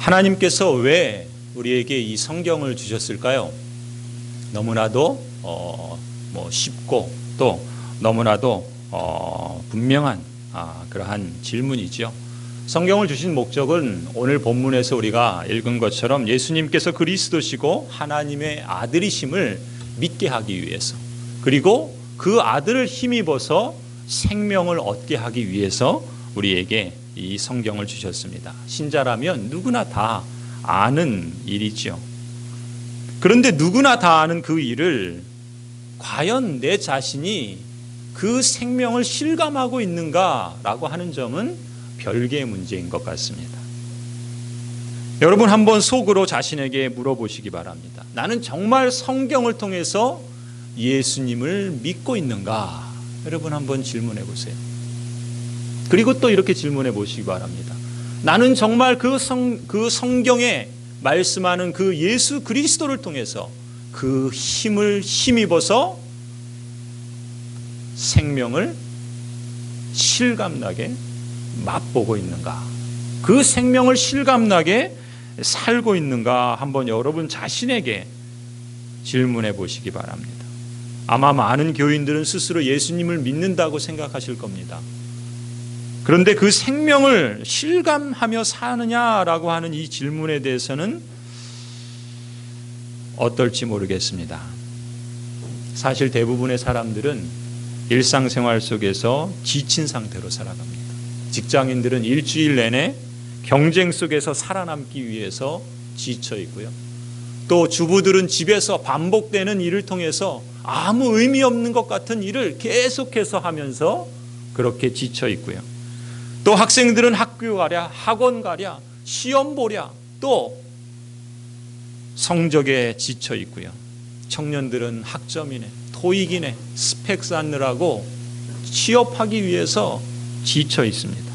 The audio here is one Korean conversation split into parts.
하나님께서 왜 우리에게 이 성경을 주셨을까요? 너무나도 쉽고 또 너무나도 분명한 그러한 질문이죠. 성경을 주신 목적은 오늘 본문에서 우리가 읽은 것처럼 예수님께서 그리스도시고 하나님의 아들이심을 믿게 하기 위해서, 그리고 그 아들을 힘입어서 생명을 얻게 하기 위해서 우리에게 이 성경을 주셨습니다. 신자라면 누구나 다 아는 일이죠. 그런데 누구나 다 아는 그 일을 과연 내 자신이 그 생명을 실감하고 있는가라고 하는 점은 별개의 문제인 것 같습니다. 여러분 한번 속으로 자신에게 물어보시기 바랍니다. 나는 정말 성경을 통해서 예수님을 믿고 있는가? 여러분 한번 질문해 보세요. 그리고 또 이렇게 질문해 보시기 바랍니다. 나는 정말 그 성경에 말씀하는 그 예수 그리스도를 통해서 그 힘을 힘입어서 생명을 실감나게 맛보고 있는가? 그 생명을 실감나게 살고 있는가? 한번 여러분 자신에게 질문해 보시기 바랍니다. 아마 많은 교인들은 스스로 예수님을 믿는다고 생각하실 겁니다. 그런데 그 생명을 실감하며 사느냐라고 하는 이 질문에 대해서는 어떨지 모르겠습니다. 사실 대부분의 사람들은 일상생활 속에서 지친 상태로 살아갑니다. 직장인들은 일주일 내내 경쟁 속에서 살아남기 위해서 지쳐 있고요. 또 주부들은 집에서 반복되는 일을 통해서 아무 의미 없는 것 같은 일을 계속해서 하면서 그렇게 지쳐 있고요. 또 학생들은 학교 가랴, 학원 가랴, 시험 보랴, 또 성적에 지쳐 있고요. 청년들은 학점이네, 토익이네, 스펙 쌓느라고 취업하기 위해서 지쳐 있습니다.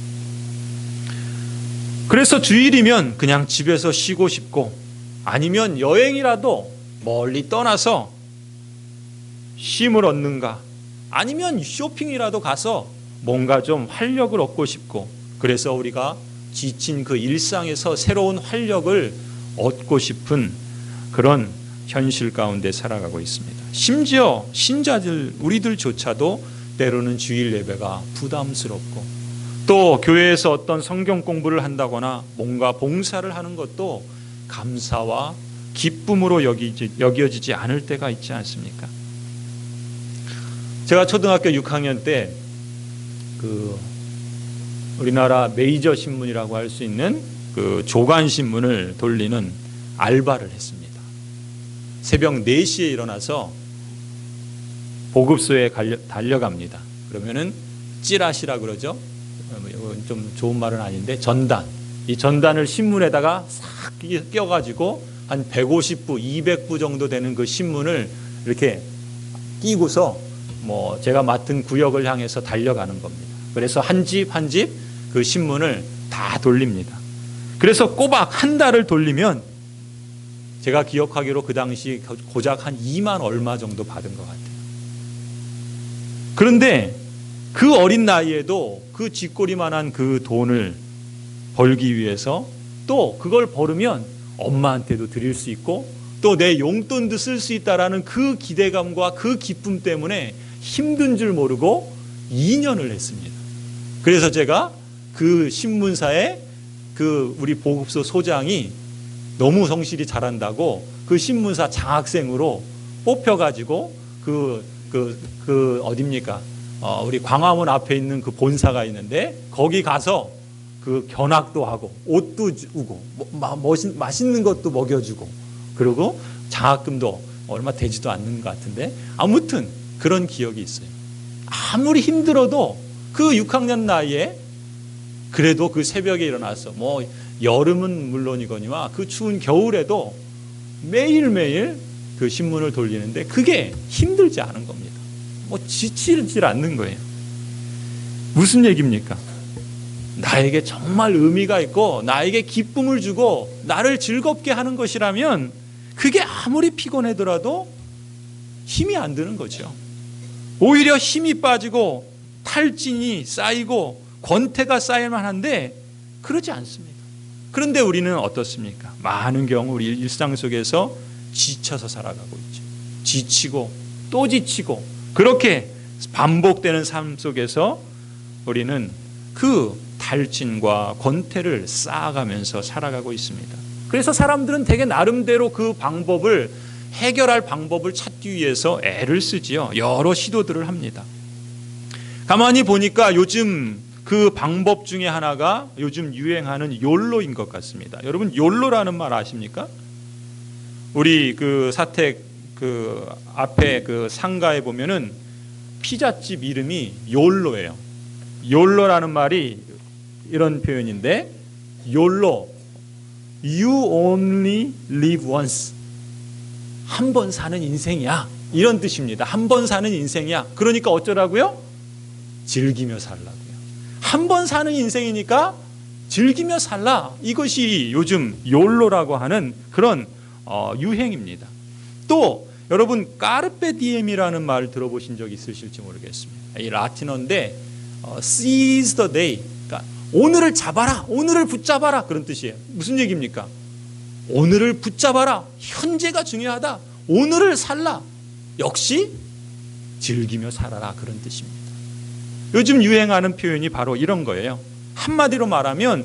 그래서 주일이면 그냥 집에서 쉬고 싶고, 아니면 여행이라도 멀리 떠나서 쉼을 얻는가, 아니면 쇼핑이라도 가서 뭔가 좀 활력을 얻고 싶고, 그래서 우리가 지친 그 일상에서 새로운 활력을 얻고 싶은 그런 현실 가운데 살아가고 있습니다. 심지어 신자들 우리들조차도 때로는 주일 예배가 부담스럽고, 또 교회에서 어떤 성경 공부를 한다거나 뭔가 봉사를 하는 것도 감사와 기쁨으로 여겨지지 않을 때가 있지 않습니까? 제가 초등학교 6학년 때 우리나라 메이저 신문이라고 할 수 있는 그 조간 신문을 돌리는 알바를 했습니다. 새벽 4시에 일어나서 보급소에 달려갑니다. 그러면은 찌라시라 그러죠. 좀 좋은 말은 아닌데 전단. 이 전단을 신문에다가 싹 껴가지고 한 150부, 200부 정도 되는 그 신문을 이렇게 끼고서 제가 맡은 구역을 향해서 달려가는 겁니다. 그래서 한 집 한 집 그 신문을 다 돌립니다. 그래서 꼬박 한 달을 돌리면 제가 기억하기로 그 당시 고작 한 2만 얼마 정도 받은 것 같아요. 그런데 그 어린 나이에도 그 쥐꼬리만한 그 돈을 벌기 위해서, 또 그걸 벌으면 엄마한테도 드릴 수 있고 또 내 용돈도 쓸 수 있다라는 그 기대감과 그 기쁨 때문에 힘든 줄 모르고 2년을 했습니다. 그래서 제가 그 신문사에 우리 보급소 소장이 너무 성실히 잘한다고 그 신문사 장학생으로 뽑혀가지고 어딥니까? 우리 광화문 앞에 있는 그 본사가 있는데 거기 가서 그 견학도 하고 옷도 주고 맛있는 것도 먹여주고, 그리고 장학금도 얼마 되지도 않는 것 같은데 아무튼 그런 기억이 있어요. 아무리 힘들어도 그 6학년 나이에 그래도 그 새벽에 일어나서 여름은 물론이거니와 그 추운 겨울에도 매일매일 그 신문을 돌리는데 그게 힘들지 않은 겁니다. 지치질 않는 거예요. 무슨 얘기입니까? 나에게 정말 의미가 있고 나에게 기쁨을 주고 나를 즐겁게 하는 것이라면 그게 아무리 피곤하더라도 힘이 안 드는 거죠. 오히려 힘이 빠지고 탈진이 쌓이고 권태가 쌓일만 한데 그러지 않습니다. 그런데 우리는 어떻습니까? 많은 경우 우리 일상 속에서 지쳐서 살아가고 있죠. 지치고 또 지치고 그렇게 반복되는 삶 속에서 우리는 그 탈진과 권태를 쌓아가면서 살아가고 있습니다. 그래서 사람들은 되게 나름대로 그 방법을 해결할 방법을 찾기 위해서 애를 쓰지요. 여러 시도들을 합니다. 가만히 보니까 요즘 그 방법 중에 하나가 요즘 유행하는 욜로인 것 같습니다. 여러분 욜로라는 말 아십니까? 우리 그 사택 그 앞에 그 상가에 보면은 피자집 이름이 욜로예요. 욜로라는 말이 이런 표현인데 욜로 You only live once. 한 번 사는 인생이야. 이런 뜻입니다. 한 번 사는 인생이야. 그러니까 어쩌라고요? 즐기며 살라고요. 한 번 사는 인생이니까 즐기며 살라. 이것이 요즘 욜로라고 하는 그런 유행입니다. 또 여러분 까르페 디엠이라는 말을 들어보신 적 있으실지 모르겠습니다. 이 라틴어인데 seize the day. 그러니까 오늘을 잡아라. 오늘을 붙잡아라. 그런 뜻이에요. 무슨 얘기입니까? 오늘을 붙잡아라. 현재가 중요하다. 오늘을 살라. 역시 즐기며 살아라. 그런 뜻입니다. 요즘 유행하는 표현이 바로 이런 거예요. 한마디로 말하면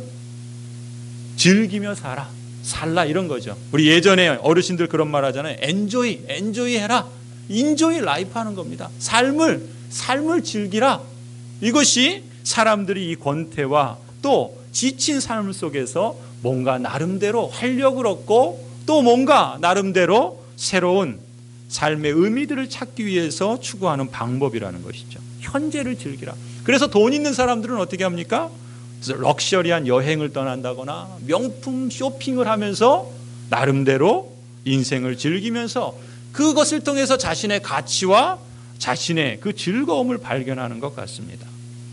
즐기며 살라 이런 거죠. 우리 예전에 어르신들 그런 말 하잖아요. 엔조이 해라. 인조이 라이프 하는 겁니다. 삶을 즐기라. 이것이 사람들이 이 권태와 또 지친 삶 속에서 뭔가 나름대로 활력을 얻고 또 뭔가 나름대로 새로운 삶의 의미들을 찾기 위해서 추구하는 방법이라는 것이죠. 현재를 즐기라. 그래서 돈 있는 사람들은 어떻게 합니까? 럭셔리한 여행을 떠난다거나 명품 쇼핑을 하면서 나름대로 인생을 즐기면서 그것을 통해서 자신의 가치와 자신의 그 즐거움을 발견하는 것 같습니다.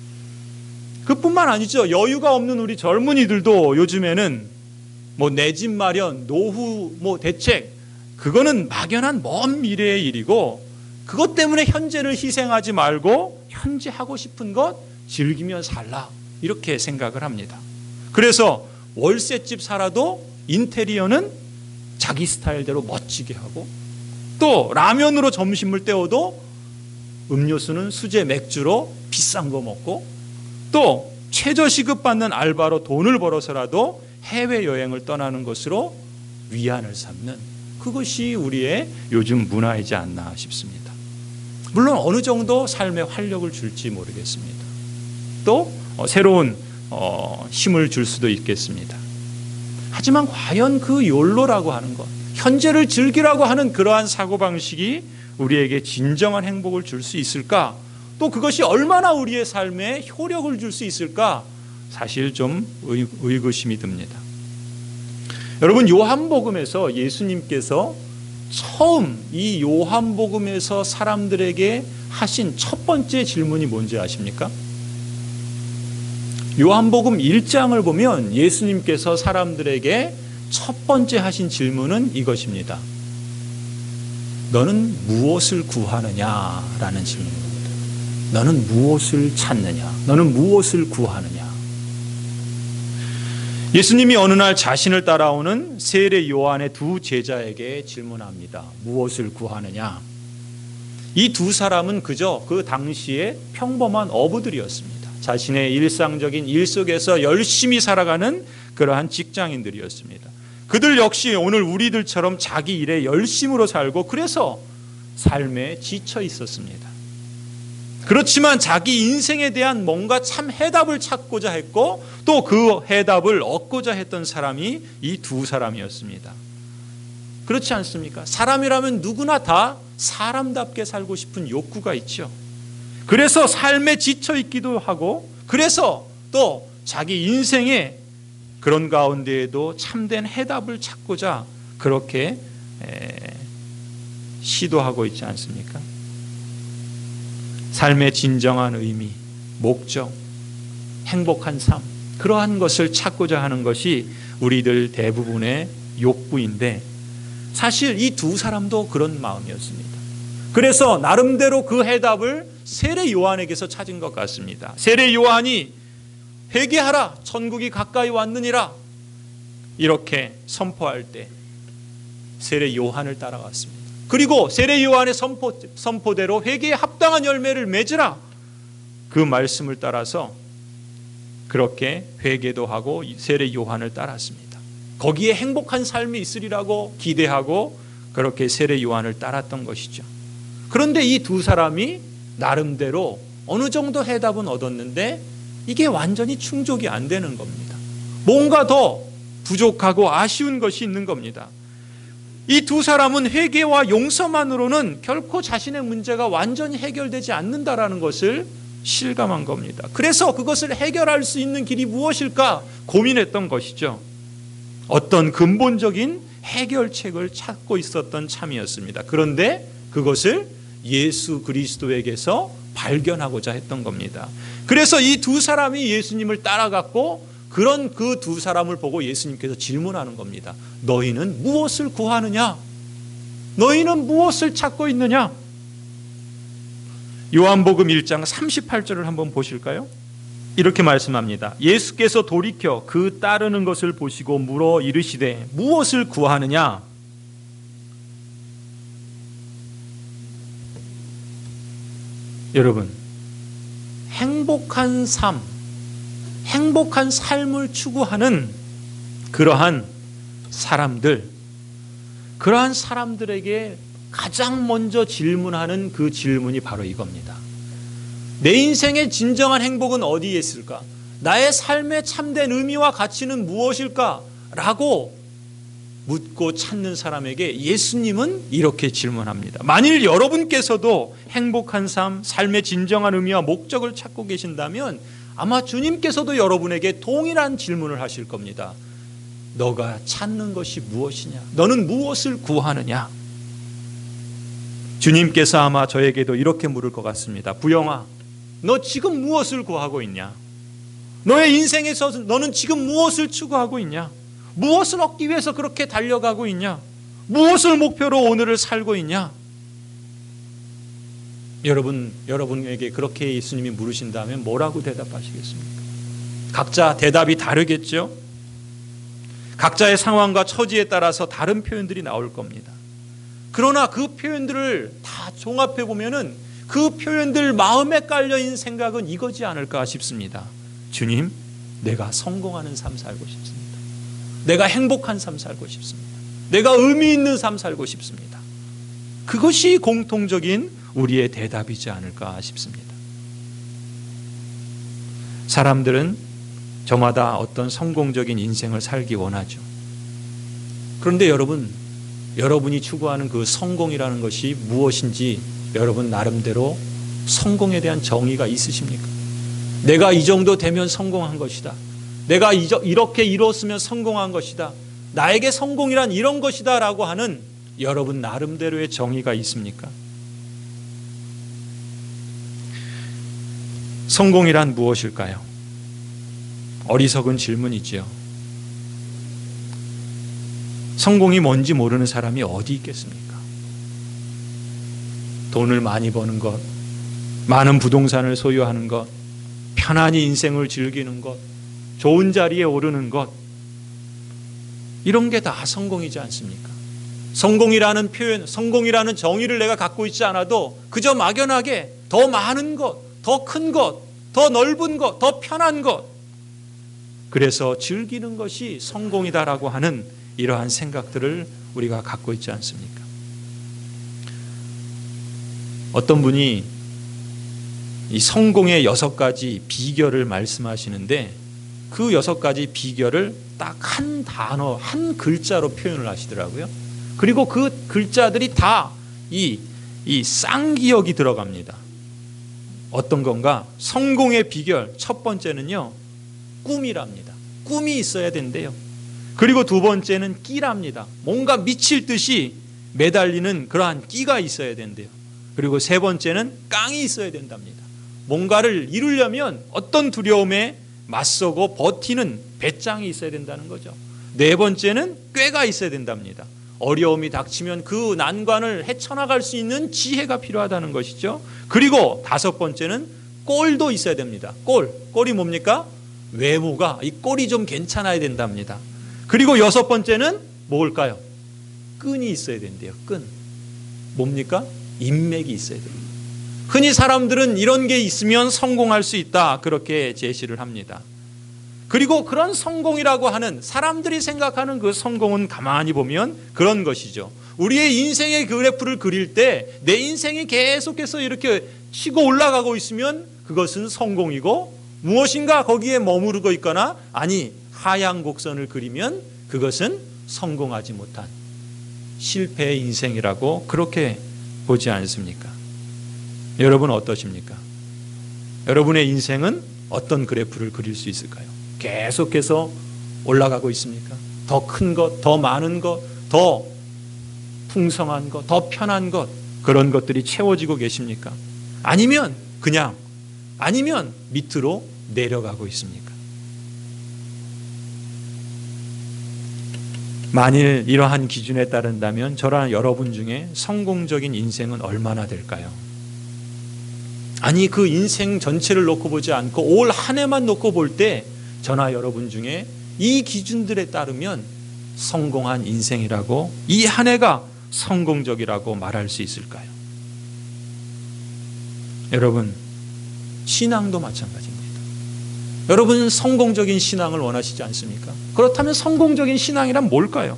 그뿐만 아니죠. 여유가 없는 우리 젊은이들도 요즘에는 뭐 내 집 마련, 노후 뭐 대책, 그거는 막연한 먼 미래의 일이고 그것 때문에 현재를 희생하지 말고 현재 하고 싶은 것 즐기며 살라 이렇게 생각을 합니다. 그래서 월세집 살아도 인테리어는 자기 스타일대로 멋지게 하고 또 라면으로 점심을 때워도 음료수는 수제 맥주로 비싼 거 먹고 또 최저시급 받는 알바로 돈을 벌어서라도 해외여행을 떠나는 것으로 위안을 삼는 그것이 우리의 요즘 문화이지 않나 싶습니다. 물론 어느 정도 삶에 활력을 줄지 모르겠습니다. 또 새로운 힘을 줄 수도 있겠습니다. 하지만 과연 그 욜로라고 하는 것, 현재를 즐기라고 하는 그러한 사고방식이 우리에게 진정한 행복을 줄 수 있을까? 또 그것이 얼마나 우리의 삶에 효력을 줄 수 있을까? 사실 좀 의구심이 듭니다. 여러분 요한복음에서 예수님께서 처음 이 요한복음에서 사람들에게 하신 첫 번째 질문이 뭔지 아십니까? 요한복음 1장을 보면 예수님께서 사람들에게 첫 번째 하신 질문은 이것입니다. 너는 무엇을 구하느냐라는 질문입니다. 너는 무엇을 찾느냐? 너는 무엇을 구하느냐? 예수님이 어느 날 자신을 따라오는 세례 요한의 두 제자에게 질문합니다. 무엇을 구하느냐? 이 두 사람은 그저 그 당시에 평범한 어부들이었습니다. 자신의 일상적인 일 속에서 열심히 살아가는 그러한 직장인들이었습니다. 그들 역시 오늘 우리들처럼 자기 일에 열심으로 살고 그래서 삶에 지쳐 있었습니다. 그렇지만 자기 인생에 대한 뭔가 참 해답을 찾고자 했고 또 그 해답을 얻고자 했던 사람이 이 두 사람이었습니다. 그렇지 않습니까? 사람이라면 누구나 다 사람답게 살고 싶은 욕구가 있죠. 그래서 삶에 지쳐 있기도 하고 그래서 또 자기 인생의 그런 가운데에도 참된 해답을 찾고자 그렇게 시도하고 있지 않습니까? 삶의 진정한 의미, 목적, 행복한 삶 그러한 것을 찾고자 하는 것이 우리들 대부분의 욕구인데 사실 이 두 사람도 그런 마음이었습니다. 그래서 나름대로 그 해답을 세례 요한에게서 찾은 것 같습니다. 세례 요한이 회개하라 천국이 가까이 왔느니라 이렇게 선포할 때 세례 요한을 따라갔습니다. 그리고 세례 요한의 선포대로 회개에 합당한 열매를 맺으라, 그 말씀을 따라서 그렇게 회개도 하고 세례 요한을 따랐습니다. 거기에 행복한 삶이 있으리라고 기대하고 그렇게 세례 요한을 따랐던 것이죠. 그런데 이 두 사람이 나름대로 어느 정도 해답은 얻었는데 이게 완전히 충족이 안 되는 겁니다. 뭔가 더 부족하고 아쉬운 것이 있는 겁니다. 이 두 사람은 회개와 용서만으로는 결코 자신의 문제가 완전히 해결되지 않는다라는 것을 실감한 겁니다. 그래서 그것을 해결할 수 있는 길이 무엇일까 고민했던 것이죠. 어떤 근본적인 해결책을 찾고 있었던 참이었습니다. 그런데 그것을 예수 그리스도에게서 발견하고자 했던 겁니다. 그래서 이 두 사람이 예수님을 따라갔고, 그런 그 두 사람을 보고 예수님께서 질문하는 겁니다. 너희는 무엇을 구하느냐? 너희는 무엇을 찾고 있느냐? 요한복음 1장 38절을 한번 보실까요? 이렇게 말씀합니다. 예수께서 돌이켜 그 따르는 것을 보시고 물어 이르시되 무엇을 구하느냐? 여러분, 행복한 삶을 추구하는 그러한 사람들에게 가장 먼저 질문하는 그 질문이 바로 이겁니다. 내 인생의 진정한 행복은 어디에 있을까? 나의 삶의 참된 의미와 가치는 무엇일까? 라고 묻고 찾는 사람에게 예수님은 이렇게 질문합니다. 만일 여러분께서도 행복한 삶의 진정한 의미와 목적을 찾고 계신다면 아마 주님께서도 여러분에게 동일한 질문을 하실 겁니다. 너가 찾는 것이 무엇이냐? 너는 무엇을 구하느냐? 주님께서 아마 저에게도 이렇게 물을 것 같습니다. 부영아, 너 지금 무엇을 구하고 있냐? 너의 인생에서 너는 지금 무엇을 추구하고 있냐? 무엇을 얻기 위해서 그렇게 달려가고 있냐? 무엇을 목표로 오늘을 살고 있냐? 여러분에게 그렇게 예수님이 물으신다면 뭐라고 대답하시겠습니까? 각자 대답이 다르겠죠? 각자의 상황과 처지에 따라서 다른 표현들이 나올 겁니다. 그러나 그 표현들을 다 종합해 보면은 그 표현들 마음에 깔려있는 생각은 이거지 않을까 싶습니다. 주님, 내가 성공하는 삶 살고 싶습니다. 내가 행복한 삶 살고 싶습니다. 내가 의미 있는 삶 살고 싶습니다. 그것이 공통적인 우리의 대답이지 않을까 싶습니다. 사람들은 저마다 어떤 성공적인 인생을 살기 원하죠. 그런데 여러분이 추구하는 그 성공이라는 것이 무엇인지 여러분 나름대로 성공에 대한 정의가 있으십니까? 내가 이 정도 되면 성공한 것이다. 내가 이렇게 이뤘으면 성공한 것이다. 나에게 성공이란 이런 것이다 라고 하는 여러분 나름대로의 정의가 있습니까? 성공이란 무엇일까요? 어리석은 질문이지요. 성공이 뭔지 모르는 사람이 어디 있겠습니까? 돈을 많이 버는 것, 많은 부동산을 소유하는 것, 편안히 인생을 즐기는 것, 좋은 자리에 오르는 것, 이런 게 다 성공이지 않습니까? 성공이라는 표현, 성공이라는 정의를 내가 갖고 있지 않아도 그저 막연하게 더 많은 것, 더 큰 것, 더 넓은 것, 더 편한 것, 그래서 즐기는 것이 성공이다라고 하는 이러한 생각들을 우리가 갖고 있지 않습니까? 어떤 분이 이 성공의 6가지 비결을 말씀하시는데 그 6가지 비결을 딱 한 단어, 한 글자로 표현을 하시더라고요. 그리고 그 글자들이 다 이 쌍기역이 들어갑니다. 어떤 건가? 성공의 비결 첫 번째는요, 꿈이랍니다. 꿈이 있어야 된대요. 그리고 두 번째는 끼랍니다. 뭔가 미칠 듯이 매달리는 그러한 끼가 있어야 된대요. 그리고 세 번째는 깡이 있어야 된답니다. 뭔가를 이루려면 어떤 두려움에 맞서고 버티는 배짱이 있어야 된다는 거죠. 네 번째는 꾀가 있어야 된답니다. 어려움이 닥치면 그 난관을 헤쳐나갈 수 있는 지혜가 필요하다는 것이죠. 그리고 다섯 번째는 꼴도 있어야 됩니다. 꼴이 뭡니까? 외모가 이 꼴이 좀 괜찮아야 된답니다. 그리고 여섯 번째는 뭘까요? 끈이 있어야 된대요. 끈. 뭡니까? 인맥이 있어야 됩니다. 흔히 사람들은 이런 게 있으면 성공할 수 있다, 그렇게 제시를 합니다. 그리고 그런 성공이라고 하는, 사람들이 생각하는 그 성공은 가만히 보면 그런 것이죠. 우리의 인생의 그래프를 그릴 때 내 인생이 계속해서 이렇게 치고 올라가고 있으면 그것은 성공이고, 무엇인가 거기에 머무르고 있거나 아니 하향 곡선을 그리면 그것은 성공하지 못한 실패의 인생이라고 그렇게 보지 않습니까? 여러분 어떠십니까? 여러분의 인생은 어떤 그래프를 그릴 수 있을까요? 계속해서 올라가고 있습니까? 더 큰 것, 더 많은 것, 더 풍성한 것, 더 편한 것, 그런 것들이 채워지고 계십니까? 아니면 밑으로 내려가고 있습니까? 만일 이러한 기준에 따른다면 저랑 여러분 중에 성공적인 인생은 얼마나 될까요? 아니, 그 인생 전체를 놓고 보지 않고 올 한 해만 놓고 볼 때 저나 여러분 중에 이 기준들에 따르면 성공한 인생이라고, 이 한 해가 성공적이라고 말할 수 있을까요? 여러분, 신앙도 마찬가지입니다. 여러분 성공적인 신앙을 원하시지 않습니까? 그렇다면 성공적인 신앙이란 뭘까요?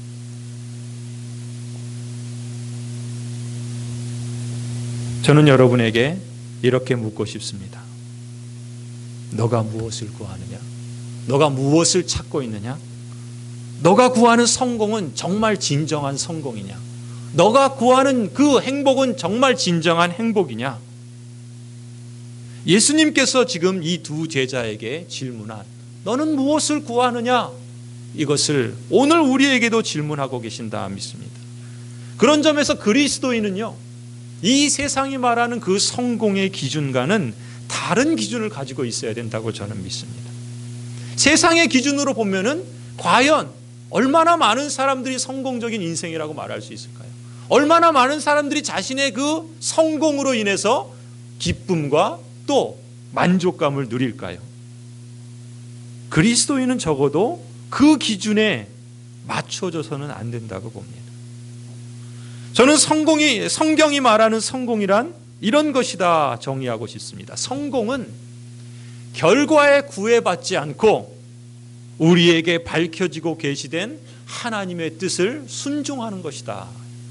저는 여러분에게 이렇게 묻고 싶습니다. 너가 무엇을 구하느냐? 너가 무엇을 찾고 있느냐? 너가 구하는 성공은 정말 진정한 성공이냐? 너가 구하는 그 행복은 정말 진정한 행복이냐? 예수님께서 지금 이 두 제자에게 질문한 너는 무엇을 구하느냐? 이것을 오늘 우리에게도 질문하고 계신다 믿습니다. 그런 점에서 그리스도인은요, 이 세상이 말하는 그 성공의 기준과는 다른 기준을 가지고 있어야 된다고 저는 믿습니다. 세상의 기준으로 보면은 과연 얼마나 많은 사람들이 성공적인 인생이라고 말할 수 있을까요? 얼마나 많은 사람들이 자신의 그 성공으로 인해서 기쁨과 또 만족감을 누릴까요? 그리스도인은 적어도 그 기준에 맞춰져서는 안 된다고 봅니다. 저는 성경이 말하는 성공이란 이런 것이다 정의하고 싶습니다. 성공은 결과에 구애받지 않고 우리에게 밝혀지고 계시된 하나님의 뜻을 순종하는 것이다.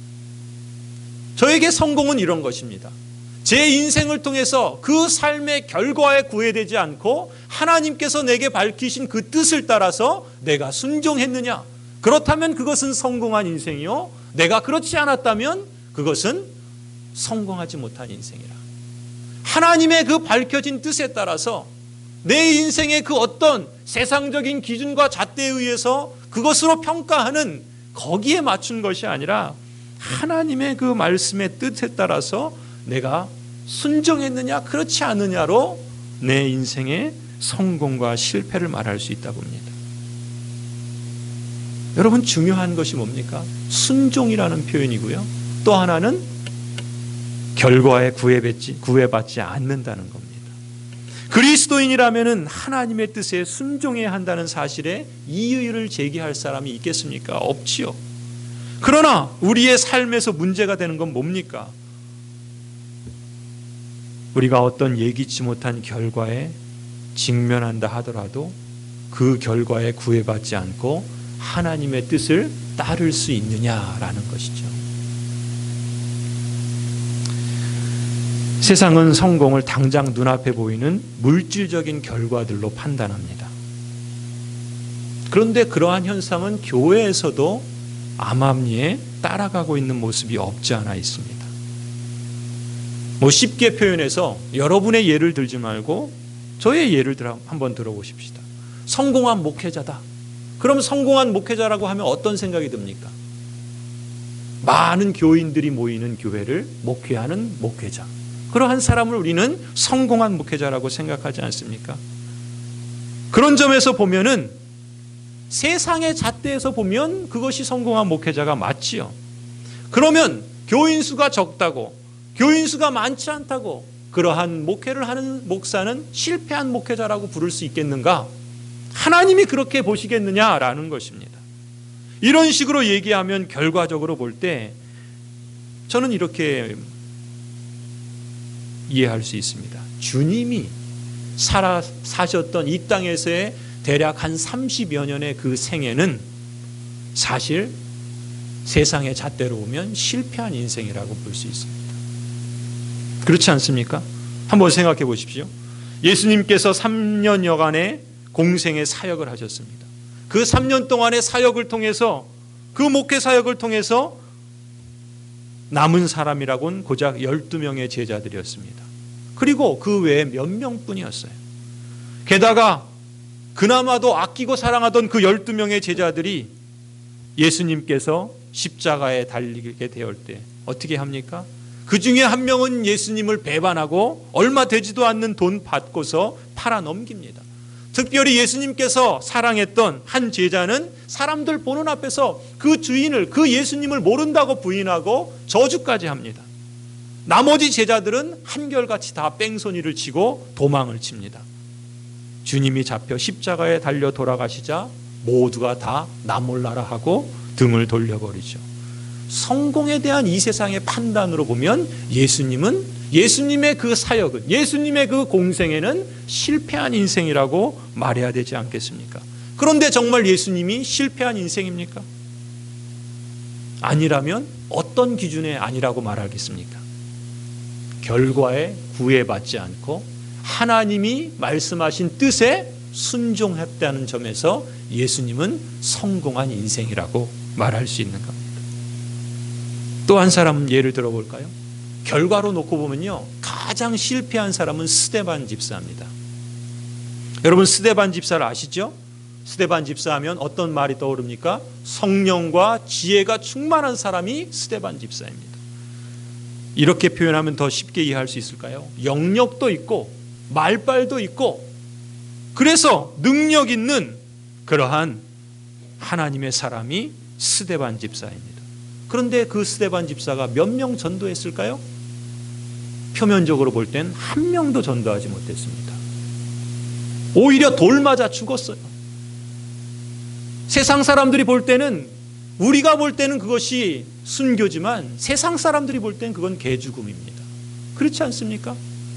저에게 성공은 이런 것입니다. 제 인생을 통해서 그 삶의 결과에 구애되지 않고 하나님께서 내게 밝히신 그 뜻을 따라서 내가 순종했느냐? 그렇다면 그것은 성공한 인생이요. 내가 그렇지 않았다면 그것은 성공하지 못한 인생이라. 하나님의 그 밝혀진 뜻에 따라서 내 인생의 그 어떤 세상적인 기준과 잣대에 의해서 그것으로 평가하는 거기에 맞춘 것이 아니라 하나님의 그 말씀의 뜻에 따라서 내가 순종했느냐 그렇지 않느냐로 내 인생의 성공과 실패를 말할 수 있다고 봅니다. 여러분, 중요한 것이 뭡니까? 순종이라는 표현이고요, 또 하나는 결과에 구애받지 않는다는 겁니다. 그리스도인이라면 하나님의 뜻에 순종해야 한다는 사실에 이의를 제기할 사람이 있겠습니까? 없지요. 그러나 우리의 삶에서 문제가 되는 건 뭡니까? 우리가 어떤 예기치 못한 결과에 직면한다 하더라도 그 결과에 구애받지 않고 하나님의 뜻을 따를 수 있느냐라는 것이죠. 세상은 성공을 당장 눈앞에 보이는 물질적인 결과들로 판단합니다. 그런데 그러한 현상은 교회에서도 암암리에 따라가고 있는 모습이 없지 않아 있습니다. 쉽게 표현해서 여러분의 예를 들지 말고 저의 예를 한번 들어보십시다. 성공한 목회자다. 그럼 성공한 목회자라고 하면 어떤 생각이 듭니까? 많은 교인들이 모이는 교회를 목회하는 목회자. 그러한 사람을 우리는 성공한 목회자라고 생각하지 않습니까? 그런 점에서 보면은 세상의 잣대에서 보면 그것이 성공한 목회자가 맞지요. 그러면 교인 수가 적다고, 교인 수가 많지 않다고 그러한 목회를 하는 목사는 실패한 목회자라고 부를 수 있겠는가? 하나님이 그렇게 보시겠느냐라는 것입니다. 이런 식으로 얘기하면 결과적으로 볼 때 저는 이렇게 이해할 수 있습니다. 주님이 사셨던 이 땅에서의 대략 한 30여 년의 그 생애는 사실 세상의 잣대로 보면 실패한 인생이라고 볼 수 있습니다. 그렇지 않습니까? 한번 생각해 보십시오. 예수님께서 3년여간의 공생의 사역을 하셨습니다. 그 3년 동안의 사역을 통해서, 그 목회 사역을 통해서 남은 사람이라고는 고작 12명의 제자들이었습니다. 그리고 그 외에 몇 명뿐이었어요. 게다가 그나마도 아끼고 사랑하던 그 12명의 제자들이 예수님께서 십자가에 달리게 되었을 때 어떻게 합니까? 그 중에 한 명은 예수님을 배반하고 얼마 되지도 않는 돈 받고서 팔아 넘깁니다. 특별히 예수님께서 사랑했던 한 제자는 사람들 보는 앞에서 그 주인을, 그 예수님을 모른다고 부인하고 저주까지 합니다. 나머지 제자들은 한결같이 다 뺑소니를 치고 도망을 칩니다. 주님이 잡혀 십자가에 달려 돌아가시자 모두가 다 나 몰라라 하고 등을 돌려버리죠. 성공에 대한 이 세상의 판단으로 보면 예수님의 그 사역은, 예수님의 그 공생에는 실패한 인생이라고 말해야 되지 않겠습니까? 그런데 정말 예수님이 실패한 인생입니까? 아니라면 어떤 기준에 아니라고 말하겠습니까? 결과에 구애받지 않고 하나님이 말씀하신 뜻에 순종했다는 점에서 예수님은 성공한 인생이라고 말할 수 있는 겁니다. 또 한 사람 예를 들어볼까요? 결과로 놓고 보면요, 가장 실패한 사람은 스데반 집사입니다. 여러분, 스데반 집사를 아시죠? 스데반 집사하면 어떤 말이 떠오릅니까? 성령과 지혜가 충만한 사람이 스데반 집사입니다. 이렇게 표현하면 더 쉽게 이해할 수 있을까요? 영역도 있고 말빨도 있고, 그래서 능력 있는 그러한 하나님의 사람이 스데반 집사입니다. 그런데 그 스데반 집사가 몇 명 전도했을까요? 표면적으로 볼 땐 한 명도 전도하지 못했습니다. 오히려 돌 맞아 죽었어요. 세상 사람들이 볼 때는, 우리가 볼 때는 그것이 순교지만 세상 사람들이 볼 때는 그건 개죽음입니다. 그렇지 않습니까?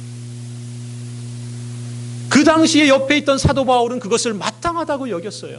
그 당시에 옆에 있던 사도 바울은 그것을 마땅하다고 여겼어요.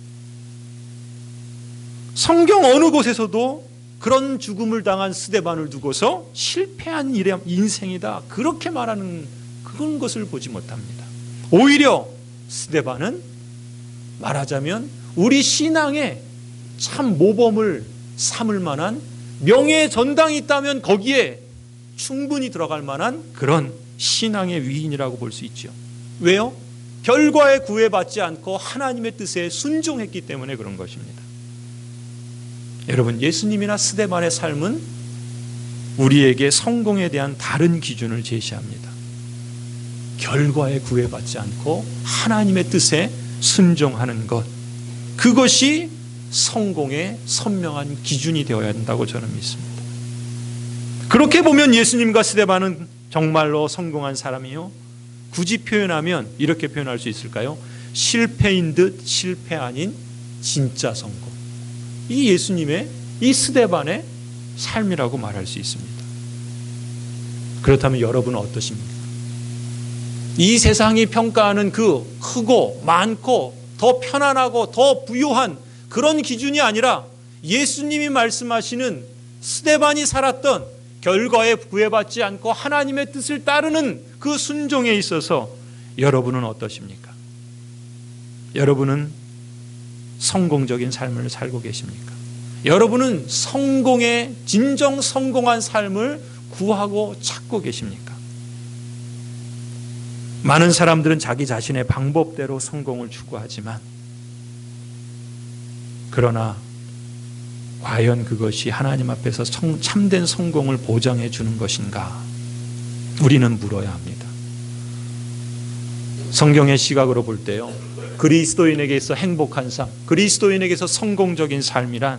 성경 어느 곳에서도 그런 죽음을 당한 스데반을 두고서 실패한 인생이다, 그렇게 말하는 그런 것을 보지 못합니다. 오히려 스데반은 말하자면 우리 신앙에 참 모범을 삼을 만한, 명예의 전당이 있다면 거기에 충분히 들어갈 만한 그런 신앙의 위인이라고 볼 수 있죠. 왜요? 결과에 구애받지 않고 하나님의 뜻에 순종했기 때문에 그런 것입니다. 여러분, 예수님이나 스데반의 삶은 우리에게 성공에 대한 다른 기준을 제시합니다. 결과에 구애받지 않고 하나님의 뜻에 순종하는 것, 그것이 성공의 선명한 기준이 되어야 한다고 저는 믿습니다. 그렇게 보면 예수님과 스데반은 정말로 성공한 사람이요, 굳이 표현하면 이렇게 표현할 수 있을까요? 실패인 듯 실패 아닌 진짜 성공. 이 예수님의, 이 스데반의 삶이라고 말할 수 있습니다. 그렇다면 여러분은 어떠십니까? 이 세상이 평가하는 그 크고 많고 더 편안하고 더 부유한 그런 기준이 아니라 예수님이 말씀하시는 스데반이 살았던 결과에 구애받지 않고 하나님의 뜻을 따르는 그 순종에 있어서 여러분은 어떠십니까? 여러분은 성공적인 삶을 살고 계십니까? 여러분은 성공의, 진정 성공한 삶을 구하고 찾고 계십니까? 많은 사람들은 자기 자신의 방법대로 성공을 추구하지만, 그러나 과연 그것이 하나님 앞에서 참된 성공을 보장해 주는 것인가? 우리는 물어야 합니다. 성경의 시각으로 볼 때요, 그리스도인에게서 행복한 삶, 그리스도인에게서 성공적인 삶이란,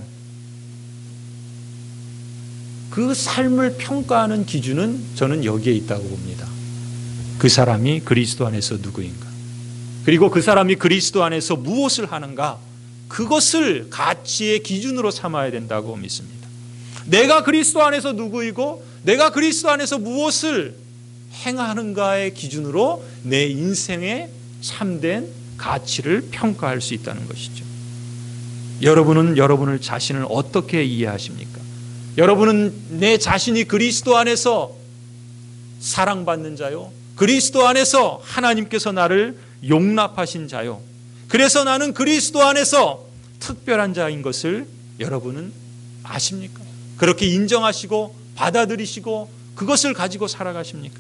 그 삶을 평가하는 기준은 저는 여기에 있다고 봅니다. 그 사람이 그리스도 안에서 누구인가, 그리고 그 사람이 그리스도 안에서 무엇을 하는가, 그것을 가치의 기준으로 삼아야 된다고 믿습니다. 내가 그리스도 안에서 누구이고 내가 그리스도 안에서 무엇을 행하는가의 기준으로 내 인생의 참된 가치를 평가할 수 있다는 것이죠. 여러분은 여러분을 자신을 어떻게 이해하십니까? 여러분은 내 자신이 그리스도 안에서 사랑받는 자요, 그리스도 안에서 하나님께서 나를 용납하신 자요, 그래서 나는 그리스도 안에서 특별한 자인 것을 여러분은 아십니까? 그렇게 인정하시고 받아들이시고 그것을 가지고 살아가십니까?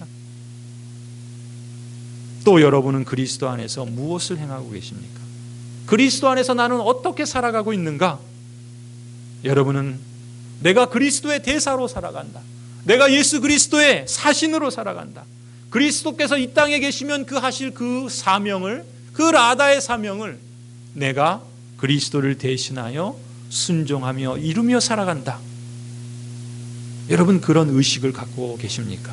또 여러분은 그리스도 안에서 무엇을 행하고 계십니까? 그리스도 안에서 나는 어떻게 살아가고 있는가? 여러분은 내가 그리스도의 대사로 살아간다, 내가 예수 그리스도의 사신으로 살아간다, 그리스도께서 이 땅에 계시면 그 하실 그 사명을, 그 라다의 사명을 내가 그리스도를 대신하여 순종하며 이루며 살아간다. 여러분 그런 의식을 갖고 계십니까?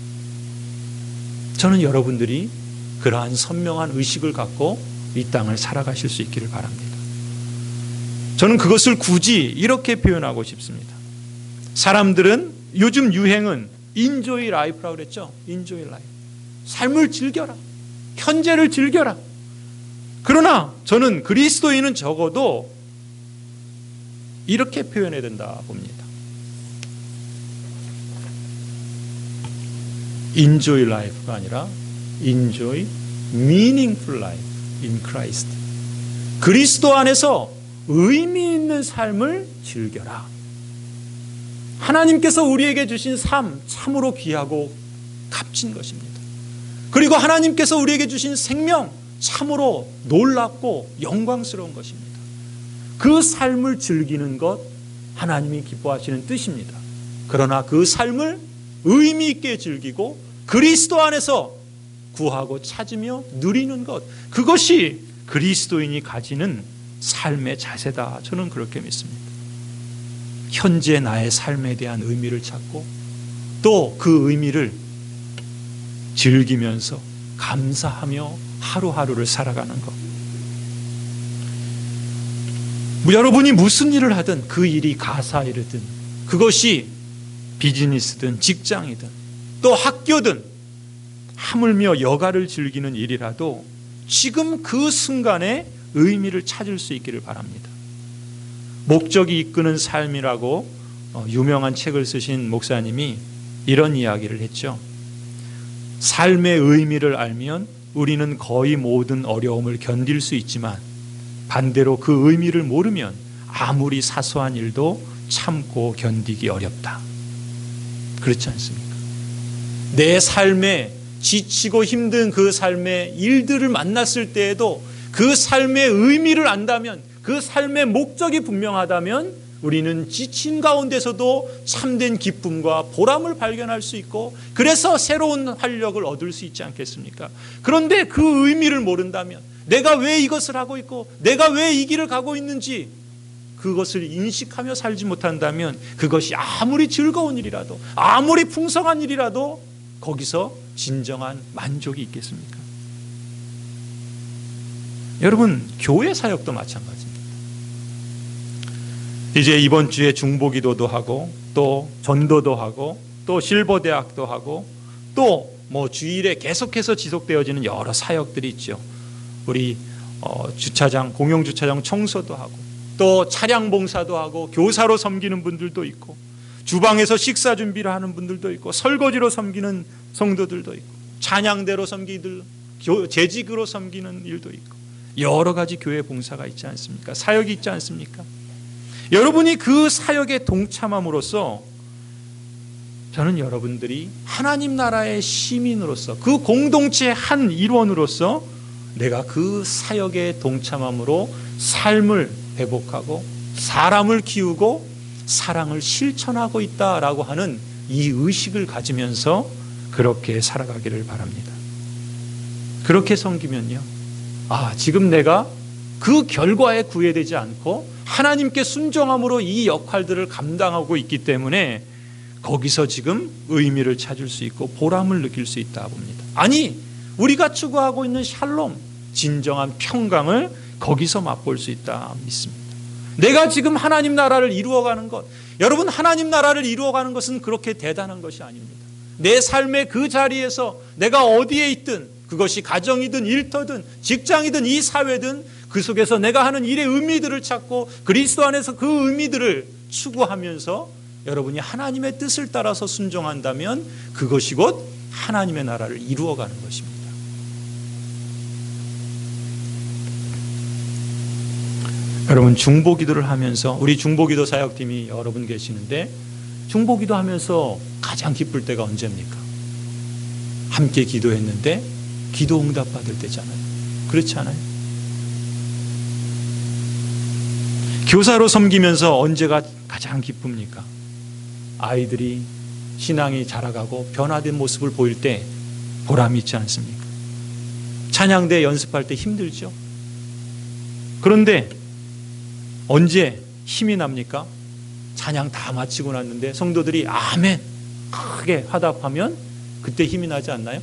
저는 여러분들이 그러한 선명한 의식을 갖고 이 땅을 살아가실 수 있기를 바랍니다. 저는 그것을 굳이 이렇게 표현하고 싶습니다. 사람들은 요즘 유행은 인조이 라이프라고 그랬죠. 인조이 라이프. 삶을 즐겨라. 현재를 즐겨라. 그러나 저는 그리스도인은 적어도 이렇게 표현해야 된다 봅니다. Enjoy life가 아니라 Enjoy meaningful life in Christ. 그리스도 안에서 의미 있는 삶을 즐겨라. 하나님께서 우리에게 주신 삶 참으로 귀하고 값진 것입니다. 그리고 하나님께서 우리에게 주신 생명 참으로 놀랍고 영광스러운 것입니다. 그 삶을 즐기는 것 하나님이 기뻐하시는 뜻입니다. 그러나 그 삶을 의미 있게 즐기고 그리스도 안에서 구하고 찾으며 누리는 것, 그것이 그리스도인이 가지는 삶의 자세다. 저는 그렇게 믿습니다. 현재 나의 삶에 대한 의미를 찾고 또 그 의미를 즐기면서 감사하며 하루하루를 살아가는 것. 여러분이 무슨 일을 하든 그 일이 가사 일이든 그것이 비즈니스든 직장이든 또 학교든 하물며 여가를 즐기는 일이라도 지금 그 순간에 의미를 찾을 수 있기를 바랍니다. 목적이 이끄는 삶이라고 유명한 책을 쓰신 목사님이 이런 이야기를 했죠. 삶의 의미를 알면 우리는 거의 모든 어려움을 견딜 수 있지만 반대로 그 의미를 모르면 아무리 사소한 일도 참고 견디기 어렵다. 그렇지 않습니까? 내 삶에 지치고 힘든 그 삶의 일들을 만났을 때에도 그 삶의 의미를 안다면, 그 삶의 목적이 분명하다면 우리는 지친 가운데서도 참된 기쁨과 보람을 발견할 수 있고 그래서 새로운 활력을 얻을 수 있지 않겠습니까? 그런데 그 의미를 모른다면, 내가 왜 이것을 하고 있고 내가 왜 이 길을 가고 있는지 그것을 인식하며 살지 못한다면 그것이 아무리 즐거운 일이라도 아무리 풍성한 일이라도 거기서 진정한 만족이 있겠습니까? 여러분, 교회 사역도 마찬가지입니다. 이제 이번 주에 중보기도도 하고 또 전도도 하고 또 실버대학도 하고 또 주일에 계속해서 지속되어지는 여러 사역들이 있죠. 우리 주차장, 공용주차장 청소도 하고 또 차량 봉사도 하고 교사로 섬기는 분들도 있고 주방에서 식사 준비를 하는 분들도 있고 설거지로 섬기는 성도들도 있고 찬양대로 섬기들, 재직으로 섬기는 일도 있고 여러 가지 교회 봉사가 있지 않습니까? 사역이 있지 않습니까? 여러분이 그 사역에 동참함으로써 저는 여러분들이 하나님 나라의 시민으로서 그 공동체의 한 일원으로서 내가 그 사역에 동참함으로 삶을 회복하고 사람을 키우고 사랑을 실천하고 있다라고 하는 이 의식을 가지면서 그렇게 살아가기를 바랍니다. 그렇게 섬기면요, 지금 내가 그 결과에 구애되지 않고 하나님께 순종함으로 이 역할들을 감당하고 있기 때문에 거기서 지금 의미를 찾을 수 있고 보람을 느낄 수 있다 봅니다. 아니, 우리가 추구하고 있는 샬롬, 진정한 평강을 거기서 맛볼 수 있다 믿습니다. 내가 지금 하나님 나라를 이루어가는 것, 여러분 하나님 나라를 이루어가는 것은 그렇게 대단한 것이 아닙니다. 내 삶의 그 자리에서 내가 어디에 있든, 그것이 가정이든 일터든 직장이든 이 사회든, 그 속에서 내가 하는 일의 의미들을 찾고 그리스도 안에서 그 의미들을 추구하면서 여러분이 하나님의 뜻을 따라서 순종한다면 그것이 곧 하나님의 나라를 이루어가는 것입니다. 여러분 중보기도를 하면서, 우리 중보기도 사역팀이 여러분 계시는데 중보기도 하면서 가장 기쁠 때가 언제입니까? 함께 기도했는데 기도 응답 받을 때잖아요. 그렇지 않아요? 교사로 섬기면서 언제가 가장 기쁩니까? 아이들이 신앙이 자라가고 변화된 모습을 보일 때 보람이 있지 않습니까? 찬양대 연습할 때 힘들죠. 그런데 언제 힘이 납니까? 찬양 다 마치고 났는데 성도들이 아멘 크게 화답하면 그때 힘이 나지 않나요?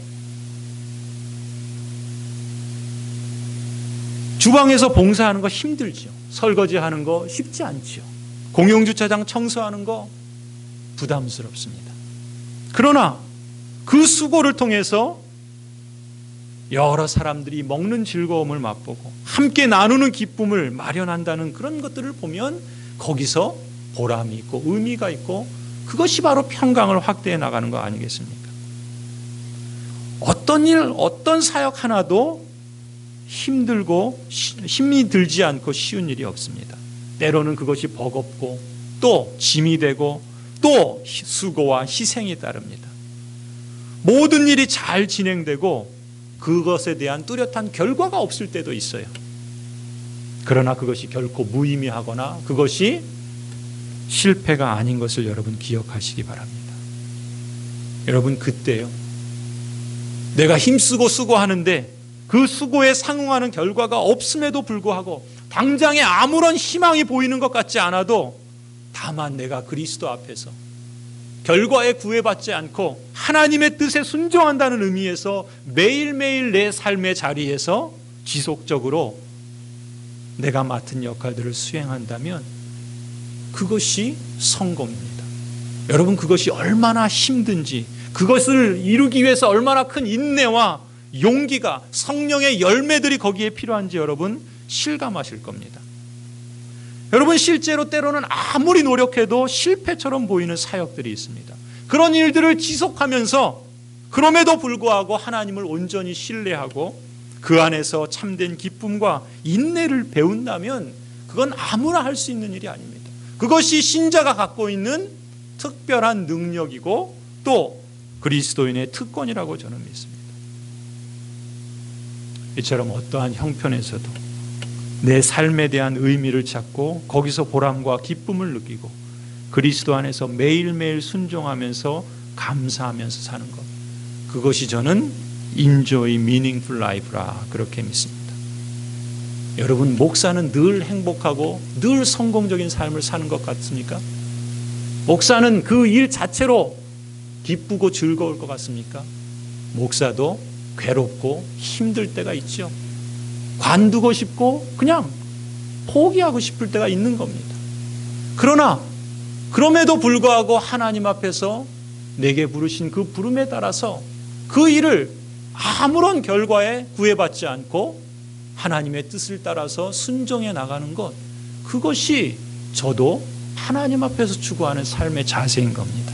주방에서 봉사하는 거 힘들죠. 설거지하는 거 쉽지 않죠. 공용주차장 청소하는 거 부담스럽습니다. 그러나 그 수고를 통해서 여러 사람들이 먹는 즐거움을 맛보고 함께 나누는 기쁨을 마련한다는 그런 것들을 보면 거기서 보람이 있고 의미가 있고, 그것이 바로 평강을 확대해 나가는 거 아니겠습니까? 어떤 일, 어떤 사역 하나도 힘들고 힘이 들지 않고 쉬운 일이 없습니다. 때로는 그것이 버겁고 또 짐이 되고 또 수고와 희생이 따릅니다. 모든 일이 잘 진행되고 그것에 대한 뚜렷한 결과가 없을 때도 있어요. 그러나 그것이 결코 무의미하거나 그것이 실패가 아닌 것을 여러분 기억하시기 바랍니다. 여러분 그때요, 내가 힘쓰고 수고하는데 그 수고에 상응하는 결과가 없음에도 불구하고 당장에 아무런 희망이 보이는 것 같지 않아도 다만 내가 그리스도 앞에서 결과에 구애받지 않고 하나님의 뜻에 순종한다는 의미에서 매일매일 내 삶의 자리에서 지속적으로 내가 맡은 역할들을 수행한다면 그것이 성공입니다. 여러분 그것이 얼마나 힘든지, 그것을 이루기 위해서 얼마나 큰 인내와 용기가, 성령의 열매들이 거기에 필요한지 여러분 실감하실 겁니다. 여러분 실제로 때로는 아무리 노력해도 실패처럼 보이는 사역들이 있습니다. 그런 일들을 지속하면서 그럼에도 불구하고 하나님을 온전히 신뢰하고 그 안에서 참된 기쁨과 인내를 배운다면 그건 아무나 할 수 있는 일이 아닙니다. 그것이 신자가 갖고 있는 특별한 능력이고 또 그리스도인의 특권이라고 저는 믿습니다. 이처럼 어떠한 형편에서도 내 삶에 대한 의미를 찾고 거기서 보람과 기쁨을 느끼고 그리스도 안에서 매일매일 순종하면서 감사하면서 사는 것, 그것이 저는 Enjoy Meaningful Life라 그렇게 믿습니다. 여러분 목사는 늘 행복하고 늘 성공적인 삶을 사는 것 같습니까? 목사는 그 일 자체로 기쁘고 즐거울 것 같습니까? 목사도 괴롭고 힘들 때가 있죠. 관두고 싶고 그냥 포기하고 싶을 때가 있는 겁니다. 그러나 그럼에도 불구하고 하나님 앞에서 내게 부르신 그 부름에 따라서 그 일을 아무런 결과에 구애받지 않고 하나님의 뜻을 따라서 순종해 나가는 것, 그것이 저도 하나님 앞에서 추구하는 삶의 자세인 겁니다.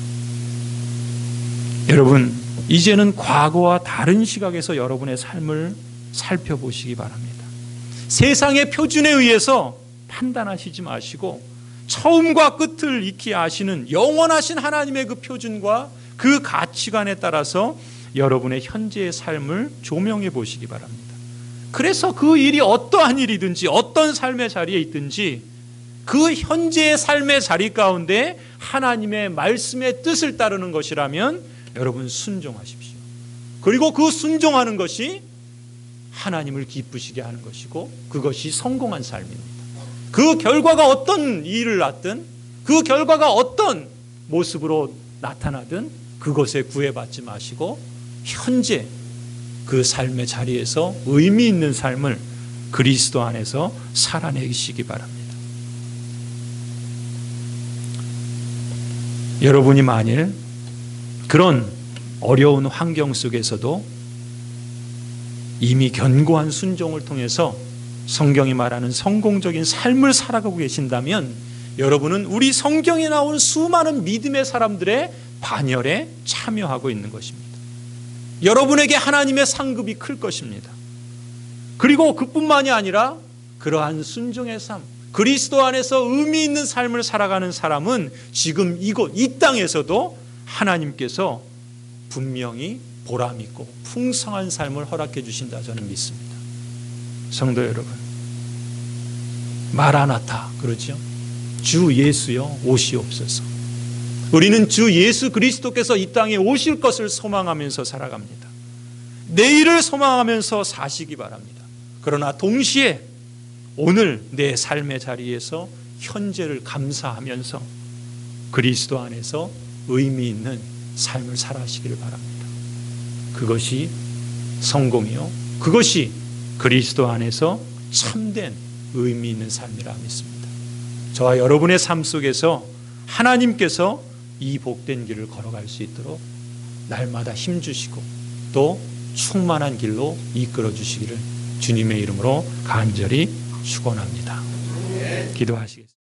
여러분 이제는 과거와 다른 시각에서 여러분의 삶을 살펴보시기 바랍니다. 세상의 표준에 의해서 판단하시지 마시고 처음과 끝을 익히 아시는 영원하신 하나님의 그 표준과 그 가치관에 따라서 여러분의 현재의 삶을 조명해 보시기 바랍니다. 그래서 그 일이 어떠한 일이든지 어떤 삶의 자리에 있든지 그 현재의 삶의 자리 가운데 하나님의 말씀의 뜻을 따르는 것이라면 여러분 순종하십시오. 그리고 그 순종하는 것이 하나님을 기쁘시게 하는 것이고 그것이 성공한 삶입니다. 그 결과가 어떤 일을 낳든 그 결과가 어떤 모습으로 나타나든 그것에 구애받지 마시고 현재 그 삶의 자리에서 의미 있는 삶을 그리스도 안에서 살아내시기 바랍니다. 여러분이 만일 그런 어려운 환경 속에서도 이미 견고한 순종을 통해서 성경이 말하는 성공적인 삶을 살아가고 계신다면 여러분은 우리 성경에 나온 수많은 믿음의 사람들의 반열에 참여하고 있는 것입니다. 여러분에게 하나님의 상급이 클 것입니다. 그리고 그뿐만이 아니라 그러한 순종의 삶, 그리스도 안에서 의미 있는 삶을 살아가는 사람은 지금 이 땅에서도 하나님께서 분명히 보람있고 풍성한 삶을 허락해 주신다 저는 믿습니다. 성도 여러분, 마라나타 그러죠. 주 예수여 오시옵소서. 우리는 주 예수 그리스도께서 이 땅에 오실 것을 소망하면서 살아갑니다. 내일을 소망하면서 사시기 바랍니다. 그러나 동시에 오늘 내 삶의 자리에서 현재를 감사하면서 그리스도 안에서 의미 있는 삶을 살아가시기를 바랍니다. 그것이 성공이요, 그것이 그리스도 안에서 참된 의미 있는 삶이라 믿습니다. 저와 여러분의 삶 속에서 하나님께서 이 복된 길을 걸어갈 수 있도록 날마다 힘주시고 또 충만한 길로 이끌어 주시기를 주님의 이름으로 간절히 축원합니다. 기도하시겠습니다.